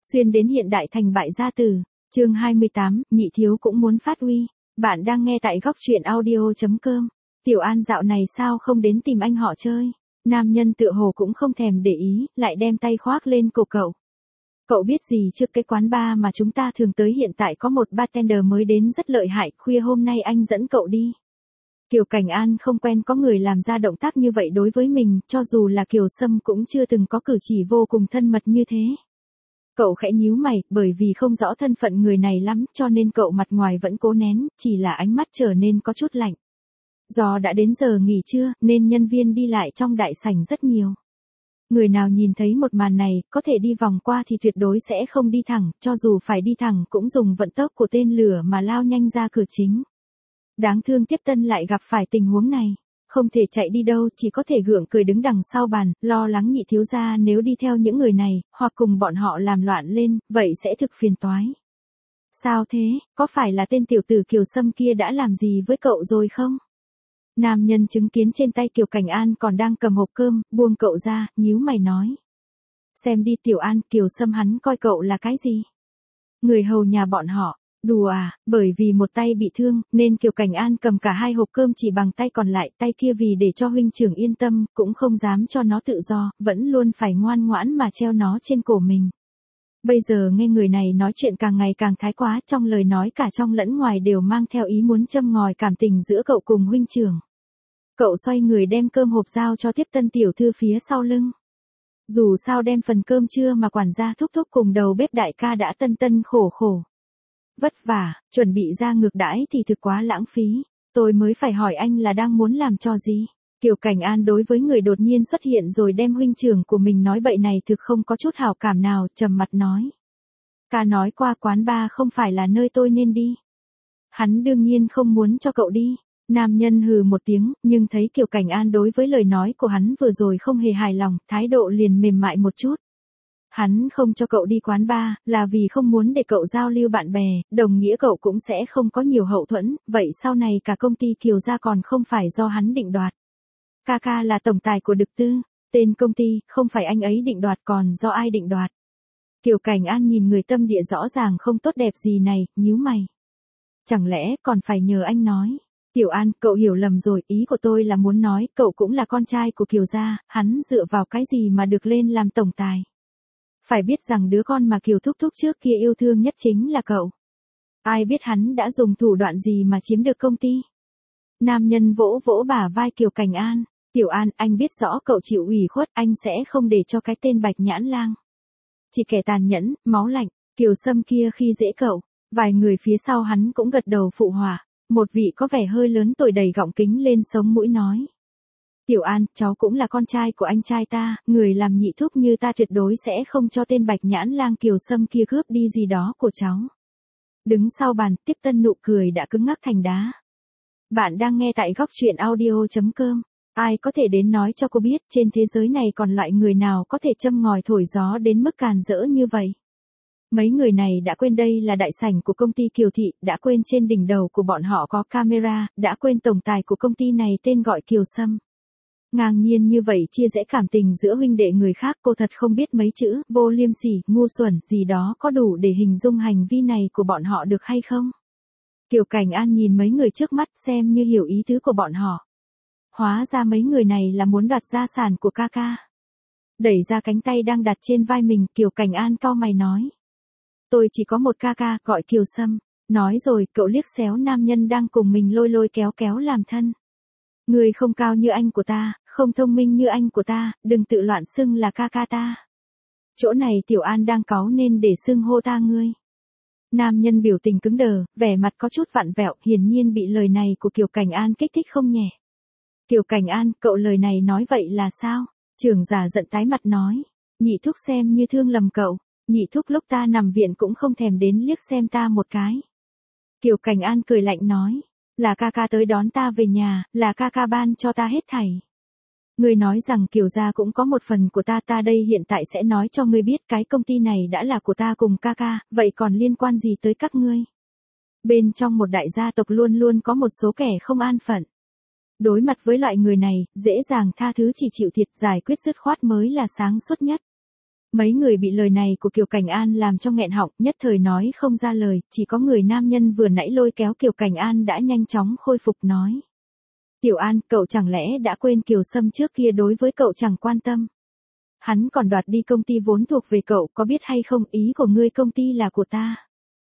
Xuyên đến hiện đại thành bại gia tử. Chương 28, nhị thiếu cũng muốn phát huy. Bạn đang nghe tại góc truyện audio.com. Tiểu An dạo này sao không đến tìm anh họ chơi? Nam nhân tựa hồ cũng không thèm để ý, lại đem tay khoác lên cổ cậu. Cậu biết gì, trước cái quán bar mà chúng ta thường tới hiện tại có một bartender mới đến rất lợi hại, khuya hôm nay anh dẫn cậu đi. Kiều Cảnh An không quen có người làm ra động tác như vậy đối với mình, cho dù là Kiều Sâm cũng chưa từng có cử chỉ vô cùng thân mật như thế. Cậu khẽ nhíu mày, bởi vì không rõ thân phận người này lắm, cho nên cậu mặt ngoài vẫn cố nén, chỉ là ánh mắt trở nên có chút lạnh. Do đã đến giờ nghỉ trưa, nên nhân viên đi lại trong đại sảnh rất nhiều. Người nào nhìn thấy một màn này, có thể đi vòng qua thì tuyệt đối sẽ không đi thẳng, cho dù phải đi thẳng cũng dùng vận tốc của tên lửa mà lao nhanh ra cửa chính. Đáng thương Tiếp Tân lại gặp phải tình huống này. Không thể chạy đi đâu, chỉ có thể gượng cười đứng đằng sau bàn, lo lắng nhị thiếu gia nếu đi theo những người này, hoặc cùng bọn họ làm loạn lên, vậy sẽ thực phiền toái. Sao thế, có phải là tên tiểu tử Kiều Sâm kia đã làm gì với cậu rồi không? Nam nhân chứng kiến trên tay Kiều Cảnh An còn đang cầm hộp cơm, buông cậu ra, nhíu mày nói. Xem đi Tiểu An, Kiều Sâm hắn coi cậu là cái gì? Người hầu nhà bọn họ. Đùa à, bởi vì một tay bị thương, nên Kiều Cảnh An cầm cả hai hộp cơm chỉ bằng tay còn lại, tay kia vì để cho huynh trưởng yên tâm, cũng không dám cho nó tự do, vẫn luôn phải ngoan ngoãn mà treo nó trên cổ mình. Bây giờ nghe người này nói chuyện càng ngày càng thái quá, trong lời nói cả trong lẫn ngoài đều mang theo ý muốn châm ngòi cảm tình giữa cậu cùng huynh trưởng. Cậu xoay người đem cơm hộp giao cho Tiếp Tân tiểu thư phía sau lưng. Dù sao đem phần cơm trưa mà quản gia thúc thúc cùng đầu bếp đại ca đã tân khổ khổ vất vả, chuẩn bị ra ngược đãi thì thực quá lãng phí. Tôi mới phải hỏi anh là đang muốn làm trò gì? Kiều Cảnh An đối với người đột nhiên xuất hiện rồi đem huynh trưởng của mình nói bậy này thực không có chút hảo cảm nào, trầm mặt nói. Ca nói qua quán bar không phải là nơi tôi nên đi. Hắn đương nhiên không muốn cho cậu đi. Nam nhân hừ một tiếng, nhưng thấy Kiều Cảnh An đối với lời nói của hắn vừa rồi không hề hài lòng, thái độ liền mềm mại một chút. Hắn không cho cậu đi quán bar, là vì không muốn để cậu giao lưu bạn bè, đồng nghĩa cậu cũng sẽ không có nhiều hậu thuẫn, vậy sau này cả công ty Kiều gia còn không phải do hắn định đoạt. Ca là tổng tài của Đực Tư, tên công ty, không phải anh ấy định đoạt còn do ai định đoạt. Kiều Cảnh An nhìn người tâm địa rõ ràng không tốt đẹp gì này, nhíu mày. Chẳng lẽ còn phải nhờ anh nói? Tiểu An, cậu hiểu lầm rồi, ý của tôi là muốn nói, cậu cũng là con trai của Kiều gia, hắn dựa vào cái gì mà được lên làm tổng tài? Phải biết rằng đứa con mà Kiều thúc thúc trước kia yêu thương nhất chính là cậu. Ai biết hắn đã dùng thủ đoạn gì mà chiếm được công ty? Nam nhân vỗ vỗ bả vai Kiều Cảnh An. Tiểu An, anh biết rõ cậu chịu ủy khuất, anh sẽ không để cho cái tên Bạch Nhãn Lang. Chỉ kẻ tàn nhẫn, máu lạnh, Kiều Sâm kia khi dễ cậu. Vài người phía sau hắn cũng gật đầu phụ họa. Một vị có vẻ hơi lớn tuổi đầy gọng kính lên sống mũi nói. Tiểu An, cháu cũng là con trai của anh trai ta, người làm nhị thúc như ta tuyệt đối sẽ không cho tên Bạch Nhãn Lang Kiều Sâm kia cướp đi gì đó của cháu. Đứng sau bàn, Tiếp Tân nụ cười đã cứng ngắc thành đá. Bạn đang nghe tại góc truyện audio.com. Ai có thể đến nói cho cô biết trên thế giới này còn loại người nào có thể châm ngòi thổi gió đến mức càn rỡ như vậy. Mấy người này đã quên đây là đại sảnh của công ty Kiều Thị, đã quên trên đỉnh đầu của bọn họ có camera, đã quên tổng tài của công ty này tên gọi Kiều Sâm. Ngang nhiên như vậy chia rẽ cảm tình giữa huynh đệ người khác, cô thật không biết mấy chữ, vô liêm sỉ, ngu xuẩn, gì đó có đủ để hình dung hành vi này của bọn họ được hay không? Kiều Cảnh An nhìn mấy người trước mắt xem như hiểu ý tứ của bọn họ. Hóa ra mấy người này là muốn đoạt gia sản của ca. Đẩy ra cánh tay đang đặt trên vai mình, Kiều Cảnh An cau mày nói. Tôi chỉ có một ca, gọi Kiều Sâm. Nói rồi, cậu liếc xéo nam nhân đang cùng mình lôi kéo làm thân. Người không cao như anh của ta, không thông minh như anh của ta, đừng tự loạn xưng là ca ta. Chỗ này Tiểu An đang cáu nên để xưng hô ta ngươi. Nam nhân biểu tình cứng đờ, vẻ mặt có chút vặn vẹo, hiển nhiên bị lời này của Kiều Cảnh An kích thích không nhẹ. Kiều Cảnh An, cậu lời này nói vậy là sao? Trưởng giả giận tái mặt nói. Nhị thúc xem như thương lầm cậu, nhị thúc lúc ta nằm viện cũng không thèm đến liếc xem ta một cái. Kiều Cảnh An cười lạnh nói. Là ca tới đón ta về nhà, là ca ban cho ta hết thảy. Ngươi nói rằng Kiều gia cũng có một phần của ta đây hiện tại sẽ nói cho ngươi biết cái công ty này đã là của ta cùng ca, vậy còn liên quan gì tới các ngươi? Bên trong một đại gia tộc luôn luôn có một số kẻ không an phận. Đối mặt với loại người này, dễ dàng tha thứ chỉ chịu thiệt, giải quyết dứt khoát mới là sáng suốt nhất. Mấy người bị lời này của Kiều Cảnh An làm cho nghẹn họng, nhất thời nói không ra lời, chỉ có người nam nhân vừa nãy lôi kéo Kiều Cảnh An đã nhanh chóng khôi phục nói. Tiểu An, cậu chẳng lẽ đã quên Kiều Sâm trước kia đối với cậu chẳng quan tâm. Hắn còn đoạt đi công ty vốn thuộc về cậu, có biết hay không, ý của ngươi công ty là của ta.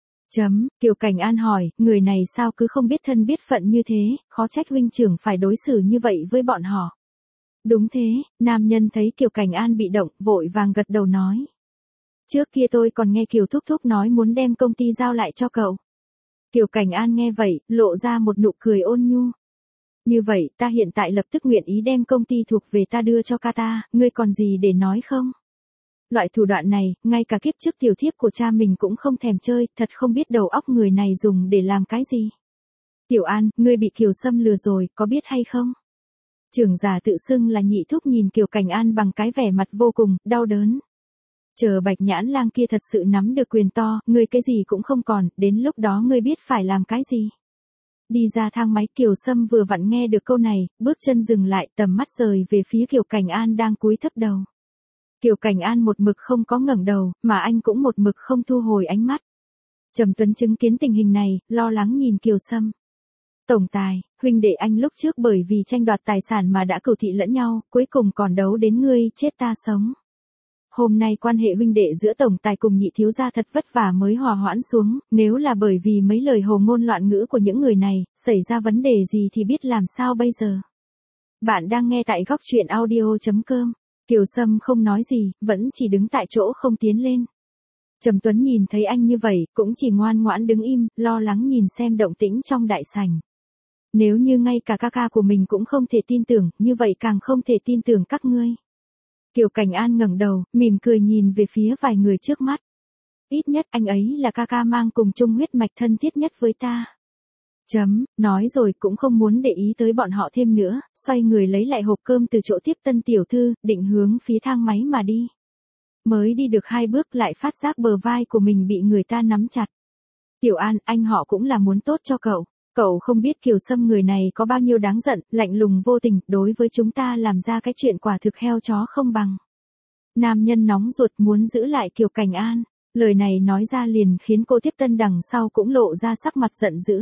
Kiều Cảnh An hỏi, người này sao cứ không biết thân biết phận như thế, khó trách huynh trưởng phải đối xử như vậy với bọn họ. Đúng thế, nam nhân thấy Kiều Cảnh An bị động, vội vàng gật đầu nói. Trước kia tôi còn nghe Kiều Thúc Thúc nói muốn đem công ty giao lại cho cậu. Kiều Cảnh An nghe vậy, lộ ra một nụ cười ôn nhu. Như vậy, ta hiện tại lập tức nguyện ý đem công ty thuộc về ta đưa cho ca ta, ngươi còn gì để nói không? Loại thủ đoạn này, ngay cả kiếp trước tiểu thiếp của cha mình cũng không thèm chơi, thật không biết đầu óc người này dùng để làm cái gì. Tiểu An, ngươi bị Kiều Sâm lừa rồi, có biết hay không? Trưởng giả tự xưng là Nhị Thúc nhìn Kiều Cảnh An bằng cái vẻ mặt vô cùng đau đớn. Chờ Bạch Nhãn Lang kia thật sự nắm được quyền to, ngươi cái gì cũng không còn, đến lúc đó ngươi biết phải làm cái gì. Đi ra thang máy, Kiều Sâm vừa vặn nghe được câu này, bước chân dừng lại, tầm mắt rời về phía Kiều Cảnh An đang cúi thấp đầu. Kiều Cảnh An một mực không có ngẩng đầu, mà anh cũng một mực không thu hồi ánh mắt. Trầm Tuấn chứng kiến tình hình này, lo lắng nhìn Kiều Sâm. Tổng tài, huynh đệ anh lúc trước bởi vì tranh đoạt tài sản mà đã cừu thị lẫn nhau, cuối cùng còn đấu đến ngươi chết ta sống. Hôm nay quan hệ huynh đệ giữa tổng tài cùng Nhị thiếu gia thật vất vả mới hòa hoãn xuống, nếu là bởi vì mấy lời hồ ngôn loạn ngữ của những người này, xảy ra vấn đề gì thì biết làm sao bây giờ. Bạn đang nghe tại góc truyện audio.com. Kiều Sâm không nói gì, vẫn chỉ đứng tại chỗ không tiến lên. Trầm Tuấn nhìn thấy anh như vậy, cũng chỉ ngoan ngoãn đứng im, lo lắng nhìn xem động tĩnh trong đại sảnh. Nếu như ngay cả ca ca của mình cũng không thể tin tưởng, như vậy càng không thể tin tưởng các ngươi. Kiều Cảnh An ngẩng đầu, mỉm cười nhìn về phía vài người trước mắt. Ít nhất anh ấy là ca ca mang cùng chung huyết mạch thân thiết nhất với ta. Nói rồi cũng không muốn để ý tới bọn họ thêm nữa, xoay người lấy lại hộp cơm từ chỗ tiếp tân tiểu thư, định hướng phía thang máy mà đi. Mới đi được 2 bước lại phát giác bờ vai của mình bị người ta nắm chặt. Tiểu An, anh họ cũng là muốn tốt cho cậu. Cậu không biết Kiều Sâm người này có bao nhiêu đáng giận, lạnh lùng vô tình, đối với chúng ta làm ra cái chuyện quả thực heo chó không bằng. Nam nhân nóng ruột muốn giữ lại Kiều Cảnh An, lời này nói ra liền khiến cô tiếp tân đằng sau cũng lộ ra sắc mặt giận dữ.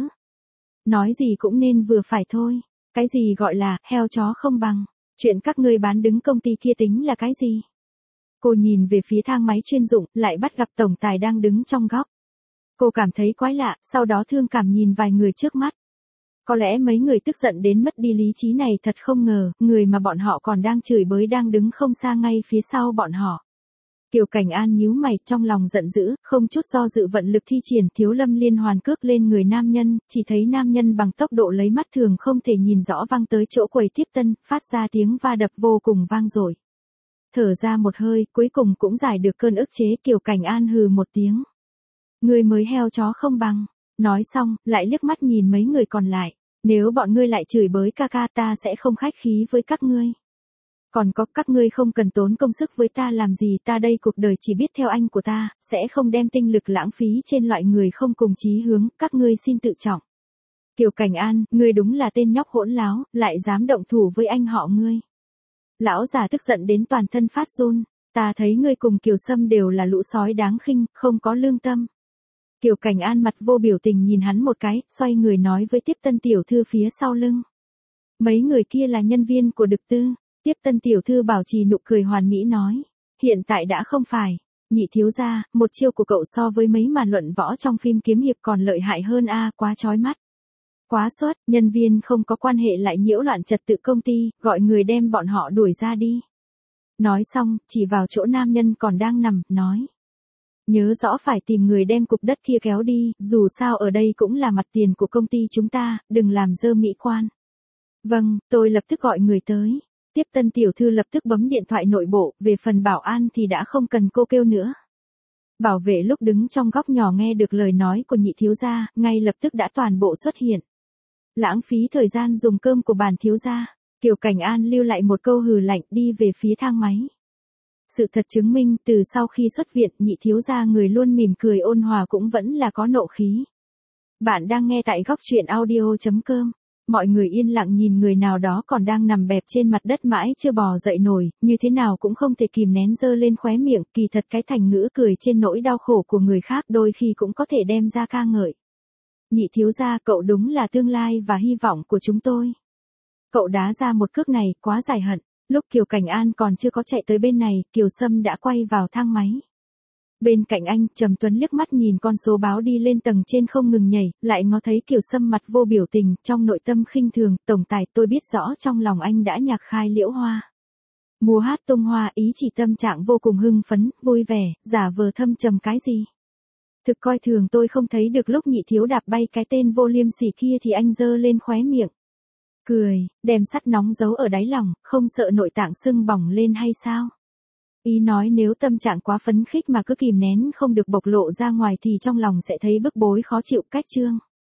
Nói gì cũng nên vừa phải thôi, cái gì gọi là heo chó không bằng, chuyện các ngươi bán đứng công ty kia tính là cái gì? Cô nhìn về phía thang máy chuyên dụng, lại bắt gặp tổng tài đang đứng trong góc. Cô cảm thấy quái lạ, sau đó thương cảm nhìn vài người trước mắt. Có lẽ mấy người tức giận đến mất đi lý trí này thật không ngờ, người mà bọn họ còn đang chửi bới đang đứng không xa ngay phía sau bọn họ. Kiều Cảnh An nhíu mày, trong lòng giận dữ, không chút do dự vận lực thi triển Thiếu Lâm liên hoàn cước lên người nam nhân, chỉ thấy nam nhân bằng tốc độ lấy mắt thường không thể nhìn rõ văng tới chỗ quầy tiếp tân, phát ra tiếng va đập vô cùng vang dội. Thở ra một hơi, cuối cùng cũng giải được cơn ức chế, Kiều Cảnh An hừ một tiếng. Ngươi mới heo chó không bằng. Nói xong, lại liếc mắt nhìn mấy người còn lại. Nếu bọn ngươi lại chửi bới ca ca ta sẽ không khách khí với các ngươi. Còn có các ngươi không cần tốn công sức với ta làm gì, ta đây cuộc đời chỉ biết theo anh của ta, sẽ không đem tinh lực lãng phí trên loại người không cùng chí hướng, các ngươi xin tự trọng. Kiều Cảnh An, ngươi đúng là tên nhóc hỗn láo, lại dám động thủ với anh họ ngươi. Lão già tức giận đến toàn thân phát run, ta thấy ngươi cùng Kiều Sâm đều là lũ sói đáng khinh, không có lương tâm. Kiều Cảnh An mặt vô biểu tình nhìn hắn một cái, xoay người nói với tiếp tân tiểu thư phía sau lưng. Mấy người kia là nhân viên của Đực Tư. Tiếp tân tiểu thư bảo trì nụ cười hoàn mỹ nói. Hiện tại đã không phải. Nhị thiếu gia, một chiêu của cậu so với mấy màn luận võ trong phim kiếm hiệp còn lợi hại hơn a, quá chói mắt. Quá suất, nhân viên không có quan hệ lại nhiễu loạn trật tự công ty, gọi người đem bọn họ đuổi ra đi. Nói xong, chỉ vào chỗ nam nhân còn đang nằm, nói. Nhớ rõ phải tìm người đem cục đất kia kéo đi, dù sao ở đây cũng là mặt tiền của công ty chúng ta, đừng làm dơ mỹ quan. Vâng, tôi lập tức gọi người tới. Tiếp tân tiểu thư lập tức bấm điện thoại nội bộ, về phần bảo an thì đã không cần cô kêu nữa. Bảo vệ lúc đứng trong góc nhỏ nghe được lời nói của nhị thiếu gia, ngay lập tức đã toàn bộ xuất hiện. Lãng phí thời gian dùng cơm của bản thiếu gia, Kiều Cảnh An lưu lại một câu hừ lạnh đi về phía thang máy. Sự thật chứng minh từ sau khi xuất viện nhị thiếu gia người luôn mỉm cười ôn hòa cũng vẫn là có nộ khí. Bạn đang nghe tại góc truyện audio.com. Mọi người yên lặng nhìn người nào đó còn đang nằm bẹp trên mặt đất mãi chưa bò dậy nổi, như thế nào cũng không thể kìm nén dơ lên khóe miệng, kỳ thật cái thành ngữ cười trên nỗi đau khổ của người khác đôi khi cũng có thể đem ra ca ngợi. Nhị thiếu gia, cậu đúng là tương lai và hy vọng của chúng tôi. Cậu đá ra một cước này, quá dài hận. Lúc Kiều Cảnh An còn chưa có chạy tới bên này, Kiều Sâm đã quay vào thang máy. Bên cạnh anh, Trầm Tuấn liếc mắt nhìn con số báo đi lên tầng trên không ngừng nhảy, lại ngó thấy Kiều Sâm mặt vô biểu tình, trong nội tâm khinh thường, tổng tài, tôi biết rõ trong lòng anh đã nhạc khai liễu hoa. Mùa hát tung hoa, ý chỉ tâm trạng vô cùng hưng phấn, vui vẻ, giả vờ thâm trầm cái gì. Thực coi thường tôi không thấy được lúc nhị thiếu đạp bay cái tên vô liêm sỉ kia thì anh giơ lên khóe miệng. Cười, đem sắt nóng giấu ở đáy lòng, không sợ nội tạng sưng bỏng lên hay sao? Ý nói nếu tâm trạng quá phấn khích mà cứ kìm nén không được bộc lộ ra ngoài thì trong lòng sẽ thấy bức bối khó chịu cách chương.